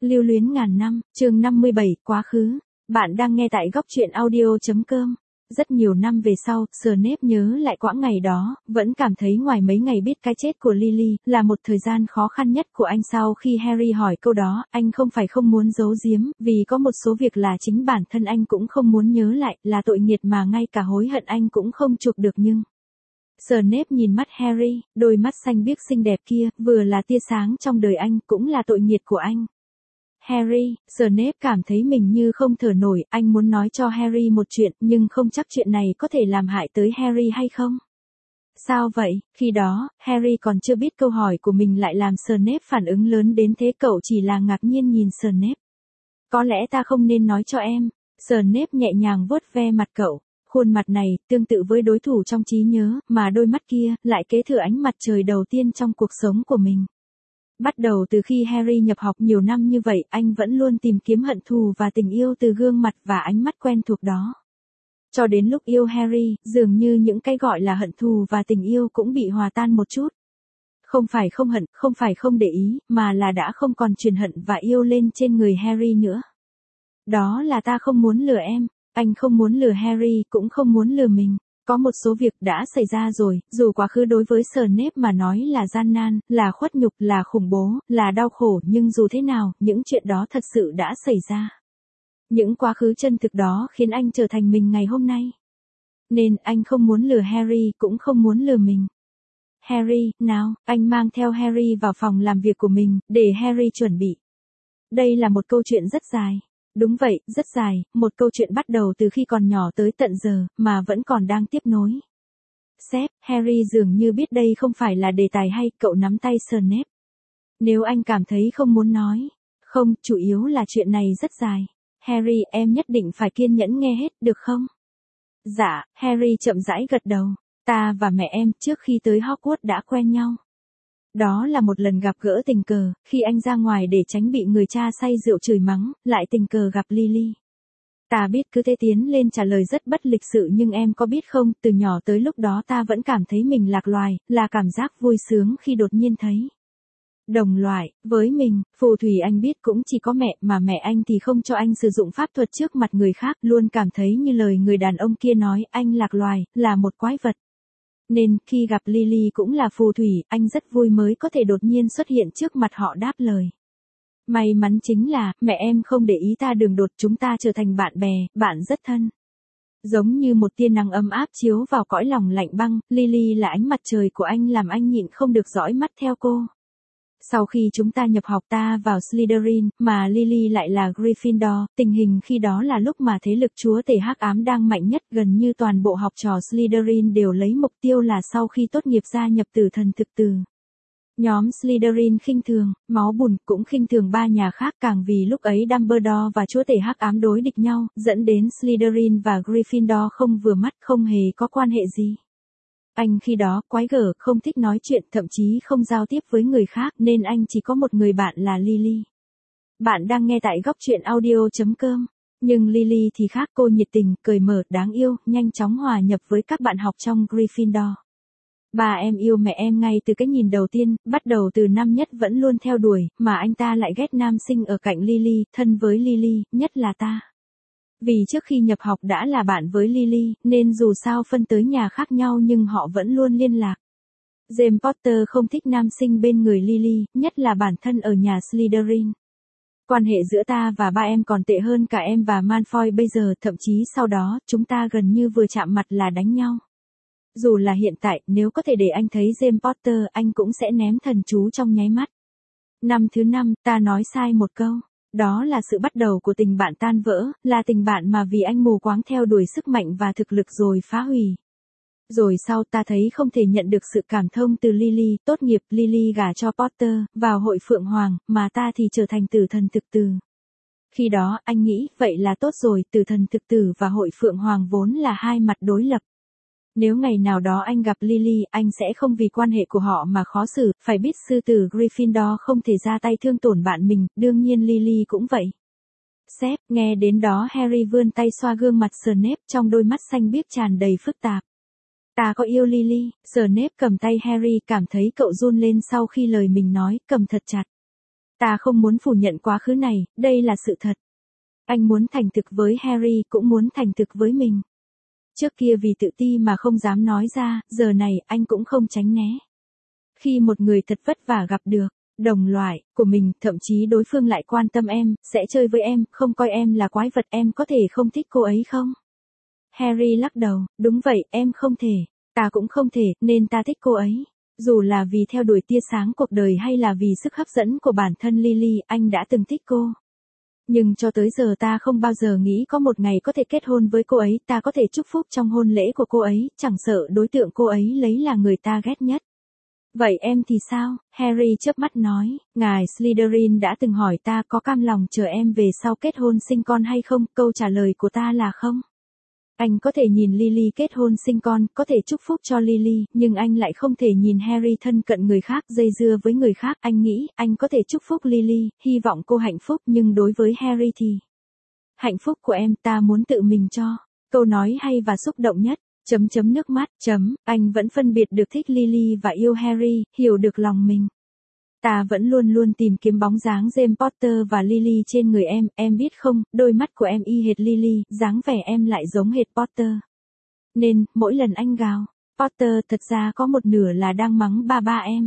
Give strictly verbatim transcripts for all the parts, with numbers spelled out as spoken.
Lưu luyến ngàn năm, chương năm mươi bảy, quá khứ. Bạn đang nghe tại góc truyện audio.com. Rất nhiều năm về sau, Snape nhớ lại quãng ngày đó, vẫn cảm thấy ngoài mấy ngày biết cái chết của Lily, là một thời gian khó khăn nhất của anh. Sau khi Harry hỏi câu đó, anh không phải không muốn giấu giếm, vì có một số việc là chính bản thân anh cũng không muốn nhớ lại, là tội nghiệt mà ngay cả hối hận anh cũng không chuộc được. Nhưng Snape nhìn mắt Harry, đôi mắt xanh biếc xinh đẹp kia, vừa là tia sáng trong đời anh, cũng là tội nghiệt của anh. Harry, Snape cảm thấy mình như không thở nổi, anh muốn nói cho Harry một chuyện, nhưng không chắc chuyện này có thể làm hại tới Harry hay không. Sao vậy? Khi đó, Harry còn chưa biết câu hỏi của mình lại làm Snape phản ứng lớn đến thế, cậu chỉ là ngạc nhiên nhìn Snape. Có lẽ ta không nên nói cho em. Snape nhẹ nhàng vuốt ve mặt cậu. Khuôn mặt này, tương tự với đối thủ trong trí nhớ, mà đôi mắt kia, lại kế thừa ánh mặt trời đầu tiên trong cuộc sống của mình. Bắt đầu từ khi Harry nhập học nhiều năm như vậy, anh vẫn luôn tìm kiếm hận thù và tình yêu từ gương mặt và ánh mắt quen thuộc đó. Cho đến lúc yêu Harry, dường như những cái gọi là hận thù và tình yêu cũng bị hòa tan một chút. Không phải không hận, không phải không để ý, mà là đã không còn truyền hận và yêu lên trên người Harry nữa. Đó là ta không muốn lừa em, anh không muốn lừa Harry, cũng không muốn lừa mình. Có một số việc đã xảy ra rồi, dù quá khứ đối với Snape mà nói là gian nan, là khuất nhục, là khủng bố, là đau khổ, nhưng dù thế nào, những chuyện đó thật sự đã xảy ra. Những quá khứ chân thực đó khiến anh trở thành mình ngày hôm nay. Nên anh không muốn lừa Harry, cũng không muốn lừa mình. Harry, nào, anh mang theo Harry vào phòng làm việc của mình, để Harry chuẩn bị. Đây là một câu chuyện rất dài. Đúng vậy, rất dài, một câu chuyện bắt đầu từ khi còn nhỏ tới tận giờ, mà vẫn còn đang tiếp nối. Sếp, Harry dường như biết đây không phải là đề tài hay, cậu nắm tay Snape. Nếu anh cảm thấy không muốn nói. Không, chủ yếu là chuyện này rất dài. Harry, em nhất định phải kiên nhẫn nghe hết, được không? Dạ, Harry chậm rãi gật đầu. Ta và mẹ em trước khi tới Hogwarts đã quen nhau. Đó là một lần gặp gỡ tình cờ, khi anh ra ngoài để tránh bị người cha say rượu chửi mắng, lại tình cờ gặp Lily. Ta biết cứ thế tiến lên trả lời rất bất lịch sự, nhưng em có biết không, từ nhỏ tới lúc đó ta vẫn cảm thấy mình lạc loài, là cảm giác vui sướng khi đột nhiên thấy đồng loại. Với mình, phù thủy anh biết cũng chỉ có mẹ, mà mẹ anh thì không cho anh sử dụng pháp thuật trước mặt người khác, luôn cảm thấy như lời người đàn ông kia nói, anh lạc loài, là một quái vật. Nên, khi gặp Lily cũng là phù thủy, anh rất vui mới có thể đột nhiên xuất hiện trước mặt họ đáp lời. May mắn chính là, mẹ em không để ý ta đường đột, chúng ta trở thành bạn bè, bạn rất thân. Giống như một tia nắng ấm áp chiếu vào cõi lòng lạnh băng, Lily là ánh mặt trời của anh, làm anh nhịn không được dõi mắt theo cô. Sau khi chúng ta nhập học ta vào Slytherin, mà Lily lại là Gryffindor, tình hình khi đó là lúc mà thế lực chúa tể hắc ám đang mạnh nhất, gần như toàn bộ học trò Slytherin đều lấy mục tiêu là sau khi tốt nghiệp gia nhập Tử Thần Thực Tử. Nhóm Slytherin khinh thường, máu bùn, cũng khinh thường ba nhà khác, càng vì lúc ấy Dumbledore và chúa tể hắc ám đối địch nhau, dẫn đến Slytherin và Gryffindor không vừa mắt, không hề có quan hệ gì. Anh khi đó quái gở, không thích nói chuyện, thậm chí không giao tiếp với người khác, nên anh chỉ có một người bạn là Lily. Bạn đang nghe tại góc truyện audio.com. Nhưng Lily thì khác, cô nhiệt tình, cởi mở, đáng yêu, nhanh chóng hòa nhập với các bạn học trong Gryffindor. Ba em yêu mẹ em ngay từ cái nhìn đầu tiên, bắt đầu từ năm nhất vẫn luôn theo đuổi, mà anh ta lại ghét nam sinh ở cạnh Lily, thân với Lily, nhất là ta. Vì trước khi nhập học đã là bạn với Lily, nên dù sao phân tới nhà khác nhau nhưng họ vẫn luôn liên lạc. James Potter không thích nam sinh bên người Lily, nhất là bản thân ở nhà Slytherin. Quan hệ giữa ta và ba em còn tệ hơn cả em và Malfoy bây giờ, thậm chí sau đó, chúng ta gần như vừa chạm mặt là đánh nhau. Dù là hiện tại, nếu có thể để anh thấy James Potter, anh cũng sẽ ném thần chú trong nháy mắt. Năm thứ năm, ta nói sai một câu. Đó là sự bắt đầu của tình bạn tan vỡ, là tình bạn mà vì anh mù quáng theo đuổi sức mạnh và thực lực rồi phá hủy. Rồi sau ta thấy không thể nhận được sự cảm thông từ Lily, tốt nghiệp, Lily gả cho Potter, vào hội Phượng Hoàng, mà ta thì trở thành Tử Thần Thực Tử. Khi đó, anh nghĩ, vậy là tốt rồi, Tử Thần Thực Tử và hội Phượng Hoàng vốn là hai mặt đối lập. Nếu ngày nào đó anh gặp Lily, anh sẽ không vì quan hệ của họ mà khó xử, phải biết sư tử Gryffindor không thể ra tay thương tổn bạn mình, đương nhiên Lily cũng vậy. Sếp, nghe đến đó Harry vươn tay xoa gương mặt Snape, trong đôi mắt xanh biếc tràn đầy phức tạp. Ta có yêu Lily, Snape cầm tay Harry, cảm thấy cậu run lên sau khi lời mình nói, cầm thật chặt. Ta không muốn phủ nhận quá khứ này, đây là sự thật. Anh muốn thành thực với Harry, cũng muốn thành thực với mình. Trước kia vì tự ti mà không dám nói ra, giờ này anh cũng không tránh né. Khi một người thật vất vả gặp được đồng loại của mình, thậm chí đối phương lại quan tâm em, sẽ chơi với em, không coi em là quái vật, em có thể không thích cô ấy không? Harry lắc đầu, đúng vậy, em không thể, ta cũng không thể, nên ta thích cô ấy. Dù là vì theo đuổi tia sáng cuộc đời hay là vì sức hấp dẫn của bản thân Lily, anh đã từng thích cô. Nhưng cho tới giờ ta không bao giờ nghĩ có một ngày có thể kết hôn với cô ấy, ta có thể chúc phúc trong hôn lễ của cô ấy, chẳng sợ đối tượng cô ấy lấy là người ta ghét nhất. Vậy em thì sao? Harry chớp mắt nói, ngài Slytherin đã từng hỏi ta có cam lòng chờ em về sau kết hôn sinh con hay không, câu trả lời của ta là không. Anh có thể nhìn Lily kết hôn sinh con, có thể chúc phúc cho Lily, nhưng anh lại không thể nhìn Harry thân cận người khác, dây dưa với người khác. Anh nghĩ, anh có thể chúc phúc Lily, hy vọng cô hạnh phúc, nhưng đối với Harry thì... Hạnh phúc của em ta muốn tự mình cho. Câu nói hay và xúc động nhất. Chấm chấm nước mắt, chấm, anh vẫn phân biệt được thích Lily và yêu Harry, hiểu được lòng mình. Ta vẫn luôn luôn tìm kiếm bóng dáng James Potter và Lily trên người em, em biết không, đôi mắt của em y hệt Lily, dáng vẻ em lại giống hệt Potter. Nên, mỗi lần anh gào, Potter thật ra có một nửa là đang mắng ba ba em.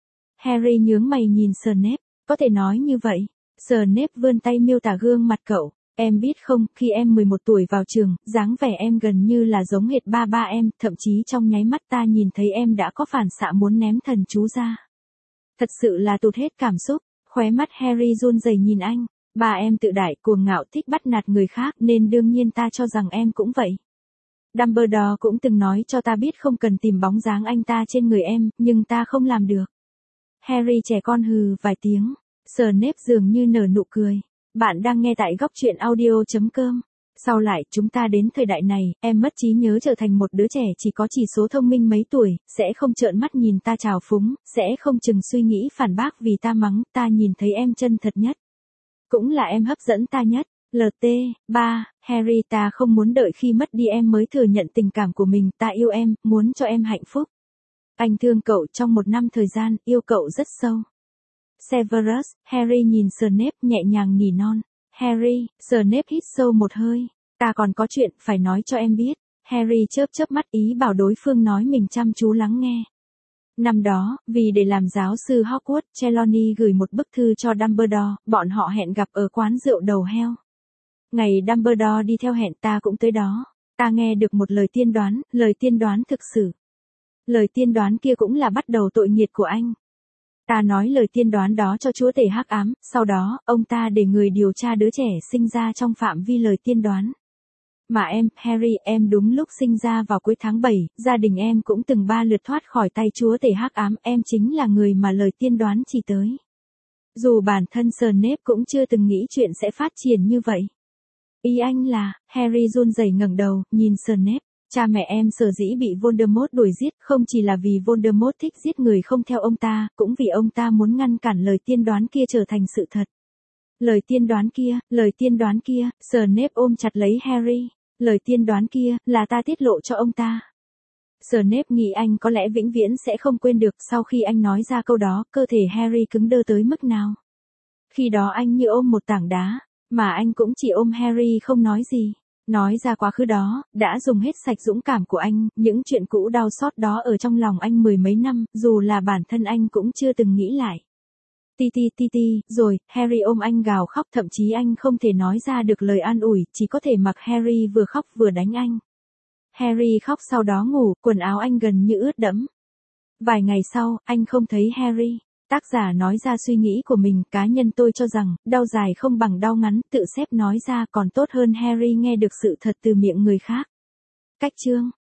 Harry nhướng mày nhìn Snape, có thể nói như vậy. Snape vươn tay miêu tả gương mặt cậu. Em biết không, khi em mười một tuổi vào trường, dáng vẻ em gần như là giống hệt ba ba em, thậm chí trong nháy mắt ta nhìn thấy em đã có phản xạ muốn ném thần chú ra. Thật sự là tụt hết cảm xúc, khóe mắt Harry run rẩy nhìn anh. Ba em tự đại, cuồng ngạo, thích bắt nạt người khác, nên đương nhiên ta cho rằng em cũng vậy. Dumbledore cũng từng nói cho ta biết không cần tìm bóng dáng anh ta trên người em, nhưng ta không làm được. Harry trẻ con hừ vài tiếng, Snape dường như nở nụ cười. Bạn đang nghe tại góc truyện audio chấm com. Sau lại, chúng ta đến thời đại này, em mất trí nhớ trở thành một đứa trẻ chỉ có chỉ số thông minh mấy tuổi, sẽ không trợn mắt nhìn ta trào phúng, sẽ không chừng suy nghĩ phản bác vì ta mắng, ta nhìn thấy em chân thật nhất. Cũng là em hấp dẫn ta nhất. lờ tê, ba, Harry ta không muốn đợi khi mất đi em mới thừa nhận tình cảm của mình, ta yêu em, muốn cho em hạnh phúc. Anh thương cậu trong một năm thời gian, yêu cậu rất sâu. Severus, Harry nhìn Snape nhẹ nhàng nỉ non. Harry, Snape hít sâu một hơi. Ta còn có chuyện phải nói cho em biết. Harry chớp chớp mắt ý bảo đối phương nói mình chăm chú lắng nghe. Năm đó, vì để làm giáo sư Hogwarts, Trelawney gửi một bức thư cho Dumbledore, bọn họ hẹn gặp ở quán rượu đầu heo. Ngày Dumbledore đi theo hẹn ta cũng tới đó. Ta nghe được một lời tiên đoán, lời tiên đoán thực sự. Lời tiên đoán kia cũng là bắt đầu tội nghiệt của anh. Ta nói lời tiên đoán đó cho chúa tể hắc ám, sau đó, ông ta để người điều tra đứa trẻ sinh ra trong phạm vi lời tiên đoán. Mà em, Harry, em đúng lúc sinh ra vào cuối tháng bảy, gia đình em cũng từng ba lượt thoát khỏi tay chúa tể hắc ám, em chính là người mà lời tiên đoán chỉ tới. Dù bản thân Snape cũng chưa từng nghĩ chuyện sẽ phát triển như vậy. Ý anh là, Harry run rẩy ngẩng đầu, nhìn Snape. Cha mẹ em sở dĩ bị Voldemort đuổi giết không chỉ là vì Voldemort thích giết người không theo ông ta, cũng vì ông ta muốn ngăn cản lời tiên đoán kia trở thành sự thật. Lời tiên đoán kia, lời tiên đoán kia, Snape ôm chặt lấy Harry. Lời tiên đoán kia, là ta tiết lộ cho ông ta. Snape nghĩ anh có lẽ vĩnh viễn sẽ không quên được sau khi anh nói ra câu đó, cơ thể Harry cứng đơ tới mức nào. Khi đó anh như ôm một tảng đá, mà anh cũng chỉ ôm Harry không nói gì. Nói ra quá khứ đó, đã dùng hết sạch dũng cảm của anh, những chuyện cũ đau xót đó ở trong lòng anh mười mấy năm, dù là bản thân anh cũng chưa từng nghĩ lại. Ti ti ti ti, rồi, Harry ôm anh gào khóc, thậm chí anh không thể nói ra được lời an ủi, chỉ có thể mặc Harry vừa khóc vừa đánh anh. Harry khóc sau đó ngủ, quần áo anh gần như ướt đẫm. Vài ngày sau, anh không thấy Harry. Tác giả nói ra suy nghĩ của mình, cá nhân tôi cho rằng, đau dài không bằng đau ngắn, tự xếp nói ra còn tốt hơn Harry nghe được sự thật từ miệng người khác. Cách chương